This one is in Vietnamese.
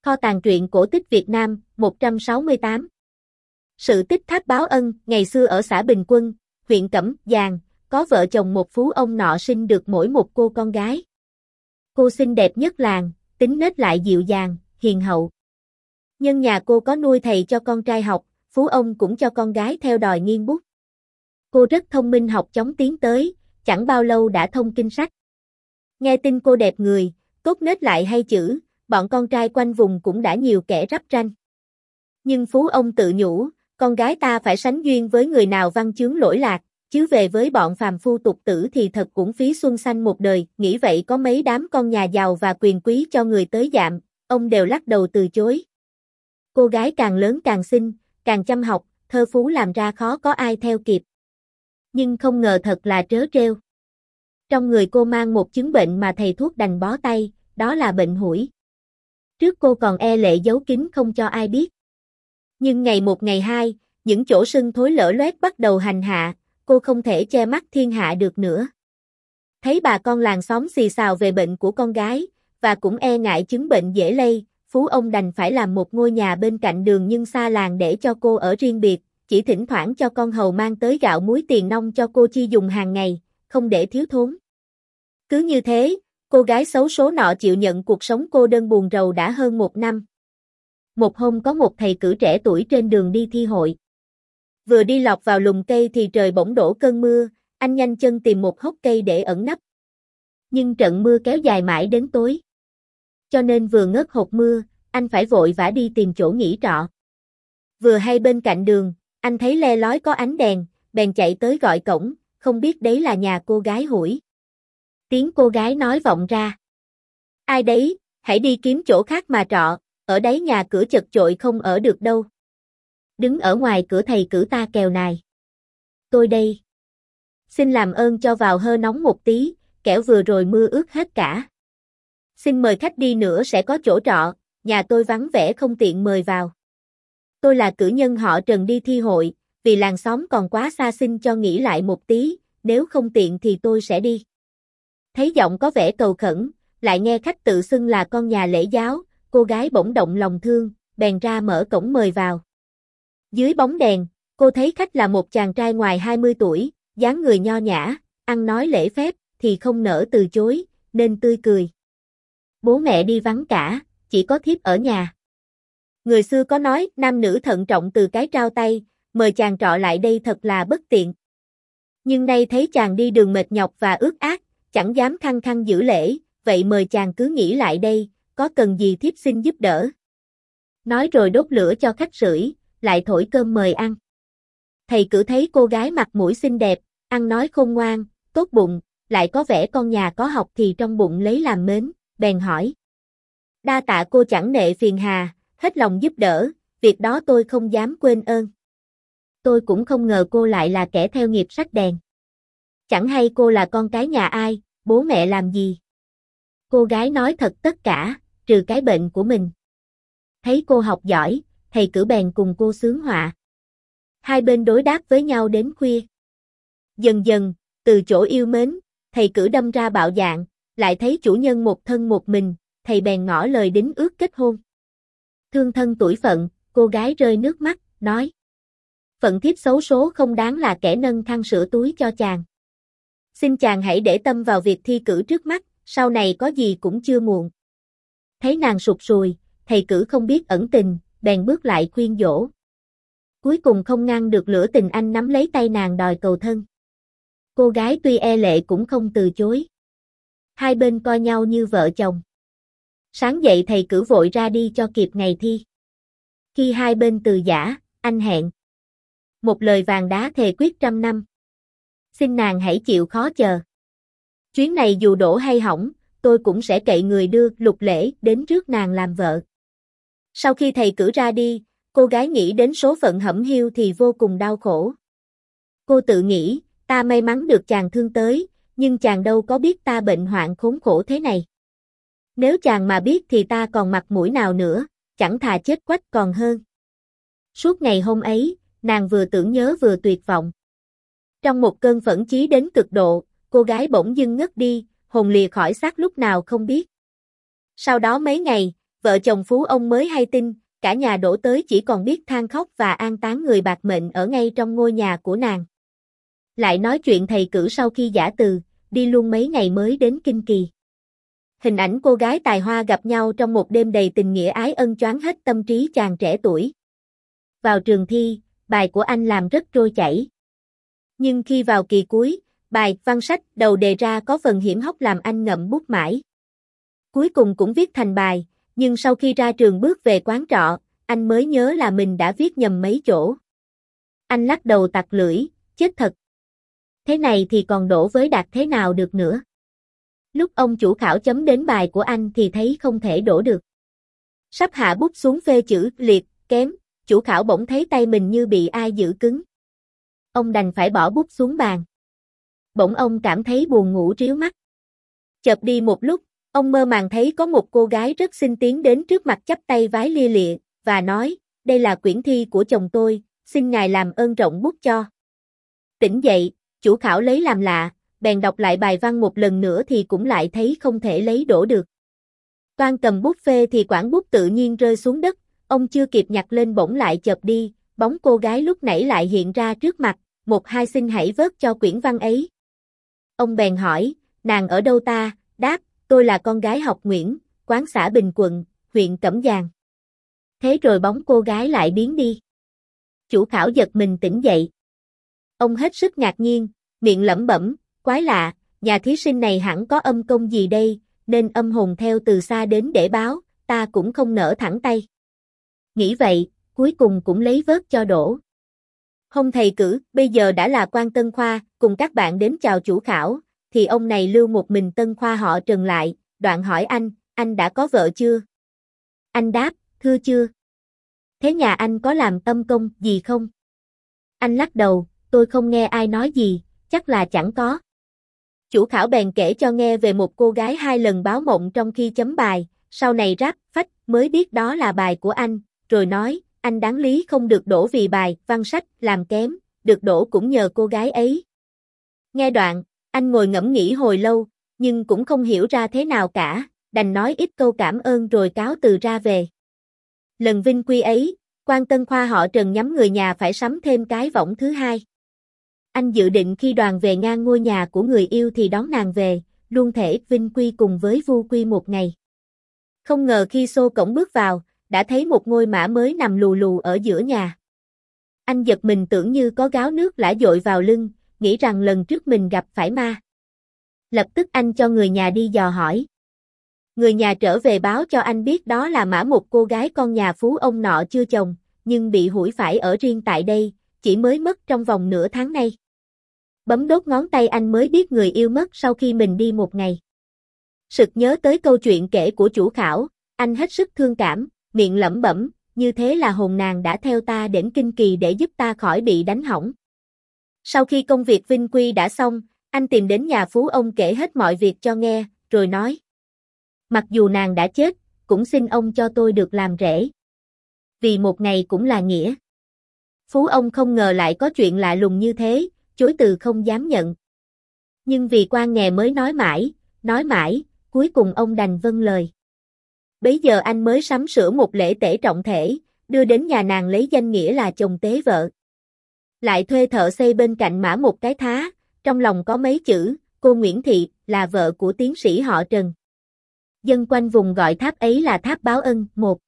Kho tàng truyện cổ tích Việt Nam, 168. Sự tích Tháp Báo Ân. Ngày xưa ở xã Bình Quân, huyện Cẩm Giàng, có vợ chồng một phú ông nọ sinh được mỗi một cô con gái. Cô xinh đẹp nhất làng, tính nết lại dịu dàng, hiền hậu. Nhân nhà cô có nuôi thầy cho con trai học, phú ông cũng cho con gái theo đòi nghiên bút. Cô rất thông minh, học chóng tiến tới, chẳng bao lâu đã thông kinh sách. Nghe tin cô đẹp người, tốt nết lại hay chữ, bọn con trai quanh vùng cũng đã nhiều kẻ rắp ranh. Nhưng phú ông tự nhủ, con gái ta phải sánh duyên với người nào văn chướng lỗi lạc, chứ về với bọn phàm phu tục tử thì thật cũng phí xuân xanh một đời. Nghĩ vậy có mấy đám con nhà giàu và quyền quý cho người tới dạm, ông đều lắc đầu từ chối. Cô gái càng lớn càng xinh, càng chăm học, thơ phú làm ra khó có ai theo kịp. Nhưng không ngờ thật là trớ trêu. Trong người cô mang một chứng bệnh mà thầy thuốc đành bó tay, đó là bệnh hủi. Trước cô còn e lệ giấu kín không cho ai biết. Nhưng ngày một ngày hai, những chỗ sưng thối lở loét bắt đầu hành hạ, cô không thể che mắt thiên hạ được nữa. Thấy bà con làng xóm xì xào về bệnh của con gái, và cũng e ngại chứng bệnh dễ lây, phú ông đành phải làm một ngôi nhà bên cạnh đường nhưng xa làng để cho cô ở riêng biệt, chỉ thỉnh thoảng cho con hầu mang tới gạo muối tiền nong cho cô chi dùng hàng ngày, không để thiếu thốn. Cứ như thế, cô gái xấu số nọ chịu nhận cuộc sống cô đơn buồn rầu đã hơn một năm. Một hôm có một thầy cử trẻ tuổi trên đường đi thi hội. Vừa đi lọt vào lùm cây thì trời bỗng đổ cơn mưa, anh nhanh chân tìm một hốc cây để ẩn nấp. Nhưng trận mưa kéo dài mãi đến tối. Cho nên vừa ngớt hột mưa, anh phải vội vã đi tìm chỗ nghỉ trọ. Vừa hay bên cạnh đường, anh thấy le lói có ánh đèn, bèn chạy tới gọi cổng, không biết đấy là nhà cô gái hủi. Tiếng cô gái nói vọng ra. Ai đấy, hãy đi kiếm chỗ khác mà trọ, ở đấy nhà cửa chật chội không ở được đâu. Đứng ở ngoài cửa thầy cử ta kèo nài. Tôi đây. Xin làm ơn cho vào hơ nóng một tí, kẻo vừa rồi mưa ướt hết cả. Xin mời khách đi nữa sẽ có chỗ trọ, nhà tôi vắng vẻ không tiện mời vào. Tôi là cử nhân họ Trần đi thi hội, vì làng xóm còn quá xa xin cho nghỉ lại một tí, nếu không tiện thì tôi sẽ đi. Thấy giọng có vẻ cầu khẩn, lại nghe khách tự xưng là con nhà lễ giáo, cô gái bỗng động lòng thương, bèn ra mở cổng mời vào. Dưới bóng đèn, cô thấy khách là một chàng trai ngoài 20 tuổi, dáng người nho nhã, ăn nói lễ phép, thì không nỡ từ chối, nên tươi cười. Bố mẹ đi vắng cả, chỉ có thiếp ở nhà. Người xưa có nói, nam nữ thận trọng từ cái trao tay, mời chàng trọ lại đây thật là bất tiện. Nhưng nay thấy chàng đi đường mệt nhọc và ướt át, chẳng dám khăng khăng giữ lễ, vậy mời chàng cứ nghỉ lại đây, có cần gì thiếp xin giúp đỡ. Nói rồi đốt lửa cho khách sưởi, lại thổi cơm mời ăn. Thầy cử thấy cô gái mặt mũi xinh đẹp, ăn nói khôn ngoan, tốt bụng, lại có vẻ con nhà có học thì trong bụng lấy làm mến, bèn hỏi. Đa tạ cô chẳng nệ phiền hà, hết lòng giúp đỡ, việc đó tôi không dám quên ơn. Tôi cũng không ngờ cô lại là kẻ theo nghiệp sách đèn. Chẳng hay cô là con cái nhà ai, bố mẹ làm gì? Cô gái nói thật tất cả, trừ cái bệnh của mình. Thấy cô học giỏi, thầy cử bèn cùng cô xướng họa. Hai bên đối đáp với nhau đến khuya. Dần dần, từ chỗ yêu mến, thầy cử đâm ra bạo dạn, lại thấy chủ nhân một thân một mình, thầy bèn ngỏ lời đính ước kết hôn. Thương thân tuổi phận, cô gái rơi nước mắt, nói. Phận thiếp xấu số không đáng là kẻ nâng khăn sửa túi cho chàng. Xin chàng hãy để tâm vào việc thi cử trước mắt, sau này có gì cũng chưa muộn. Thấy nàng sụt sùi, thầy cử không biết ẩn tình, bèn bước lại khuyên dỗ. Cuối cùng không ngăn được lửa tình, anh nắm lấy tay nàng đòi cầu thân. Cô gái tuy e lệ cũng không từ chối. Hai bên coi nhau như vợ chồng. Sáng dậy thầy cử vội ra đi cho kịp ngày thi. Khi hai bên từ giã, anh hẹn. Một lời vàng đá thề quyết 100 năm. Xin nàng hãy chịu khó chờ. Chuyến này dù đổ hay hỏng, tôi cũng sẽ cậy người đưa Lục Lễ đến rước nàng làm vợ. Sau khi thầy cử ra đi, cô gái nghĩ đến số phận hẩm hiu thì vô cùng đau khổ. Cô tự nghĩ, ta may mắn được chàng thương tới, nhưng chàng đâu có biết ta bệnh hoạn khốn khổ thế này. Nếu chàng mà biết thì ta còn mặt mũi nào nữa, chẳng thà chết quách còn hơn. Suốt ngày hôm ấy, nàng vừa tưởng nhớ vừa tuyệt vọng. Trong một cơn phẫn chí đến cực độ, cô gái bỗng dưng ngất đi, hồn lìa khỏi xác lúc nào không biết. Sau đó mấy ngày, Vợ chồng phú ông mới hay tin, cả nhà đổ tới chỉ còn biết than khóc và an táng người bạc mệnh ở ngay trong ngôi nhà của nàng. Lại nói chuyện thầy cử sau khi giã từ, đi luôn mấy ngày mới đến Kinh Kỳ. Hình ảnh cô gái tài hoa gặp nhau trong một đêm đầy tình nghĩa ái ân choáng hết tâm trí chàng trẻ tuổi. Vào trường thi, bài của anh làm rất trôi chảy. Nhưng khi vào kỳ cuối, bài văn sách đầu đề ra có phần hiểm hóc làm anh ngậm bút mãi. Cuối cùng cũng viết thành bài, nhưng sau khi ra trường bước về quán trọ, anh mới nhớ là mình đã viết nhầm mấy chỗ. Anh lắc đầu tặc lưỡi, chết thật. Thế này thì còn đổ với đạt thế nào được nữa. Lúc ông chủ khảo chấm đến bài của anh thì thấy không thể đổ được. Sắp hạ bút xuống phê chữ liệt, kém, chủ khảo bỗng thấy tay mình như bị ai giữ cứng. Ông đành phải bỏ bút xuống bàn. Bỗng ông cảm thấy buồn ngủ ríu mắt. Chợp đi một lúc, ông mơ màng thấy có một cô gái rất xinh tiến đến trước mặt chắp tay vái lia lịa, và nói, đây là quyển thi của chồng tôi, xin ngài làm ơn rộng bút cho. Tỉnh dậy, chủ khảo lấy làm lạ, bèn đọc lại bài văn một lần nữa thì cũng lại thấy không thể lấy đổ được. Toan cầm bút phê thì quảng bút tự nhiên rơi xuống đất, ông chưa kịp nhặt lên bỗng lại chợp đi, bóng cô gái lúc nãy lại hiện ra trước mặt, một hai xin hãy vớt cho quyển văn ấy. Ông bèn hỏi, nàng ở đâu ta, đáp, tôi là con gái học Nguyễn, quán xã Bình Quận, huyện Cẩm Giàng. Thế rồi bóng cô gái lại biến đi. Chủ khảo giật mình tỉnh dậy. Ông hết sức ngạc nhiên, miệng lẩm bẩm, quái lạ, nhà thí sinh này hẳn có âm công gì đây, nên âm hồn theo từ xa đến để báo, ta cũng không nỡ thẳng tay. Nghĩ vậy, cuối cùng cũng lấy vớt cho đổ. Hôm thầy cử, bây giờ đã là quan Tân Khoa, cùng các bạn đến chào chủ khảo, thì ông này lưu một mình Tân Khoa họ Trần lại, đoạn hỏi anh đã có vợ chưa? Anh đáp, thưa chưa. Thế nhà anh có làm âm công gì không? Anh lắc đầu, tôi không nghe ai nói gì, chắc là chẳng có. Chủ khảo bèn kể cho nghe về một cô gái 2 lần báo mộng trong khi chấm bài, sau này ráp, phách, mới biết đó là bài của anh, rồi nói, anh đáng lý không được đổ vì bài, văn sách, làm kém, được đổ cũng nhờ cô gái ấy. Nghe đoạn, anh ngồi ngẫm nghĩ hồi lâu, nhưng cũng không hiểu ra thế nào cả, đành nói ít câu cảm ơn rồi cáo từ ra về. Lần vinh quy ấy, quan Tân Khoa họ Trần nhắm người nhà phải sắm thêm cái võng thứ hai. Anh dự định khi đoàn về ngang ngôi nhà của người yêu thì đón nàng về, luôn thể vinh quy cùng với vu quy một ngày. Không ngờ khi xô cổng bước vào, đã thấy một ngôi mã mới nằm lù lù ở giữa nhà. Anh giật mình tưởng như có gáo nước lã dội vào lưng, nghĩ rằng lần trước mình gặp phải ma. Lập tức anh cho người nhà đi dò hỏi. Người nhà trở về báo cho anh biết đó là mã một cô gái con nhà phú ông nọ chưa chồng, nhưng bị hủi phải ở riêng tại đây, chỉ mới mất trong vòng nửa tháng nay. Bấm đốt ngón tay anh mới biết người yêu mất sau khi mình đi một ngày. Sực nhớ tới câu chuyện kể của chủ khảo, anh hết sức thương cảm, miệng lẩm bẩm, như thế là hồn nàng đã theo ta đến Kinh Kỳ để giúp ta khỏi bị đánh hỏng. Sau khi công việc vinh quy đã xong, anh tìm đến nhà phú ông kể hết mọi việc cho nghe, rồi nói. Mặc dù nàng đã chết, cũng xin ông cho tôi được làm rể. Vì một ngày cũng là nghĩa. Phú ông không ngờ lại có chuyện lạ lùng như thế, chối từ không dám nhận. Nhưng vì quan nghè mới nói mãi, cuối cùng ông đành vâng lời. Bấy giờ anh mới sắm sửa một lễ tể trọng thể, đưa đến nhà nàng lấy danh nghĩa là chồng tế vợ. Lại thuê thợ xây bên cạnh mã một cái thá, trong lòng có mấy chữ, cô Nguyễn Thị, là vợ của tiến sĩ họ Trần. Dân quanh vùng gọi tháp ấy là tháp báo ân. 1.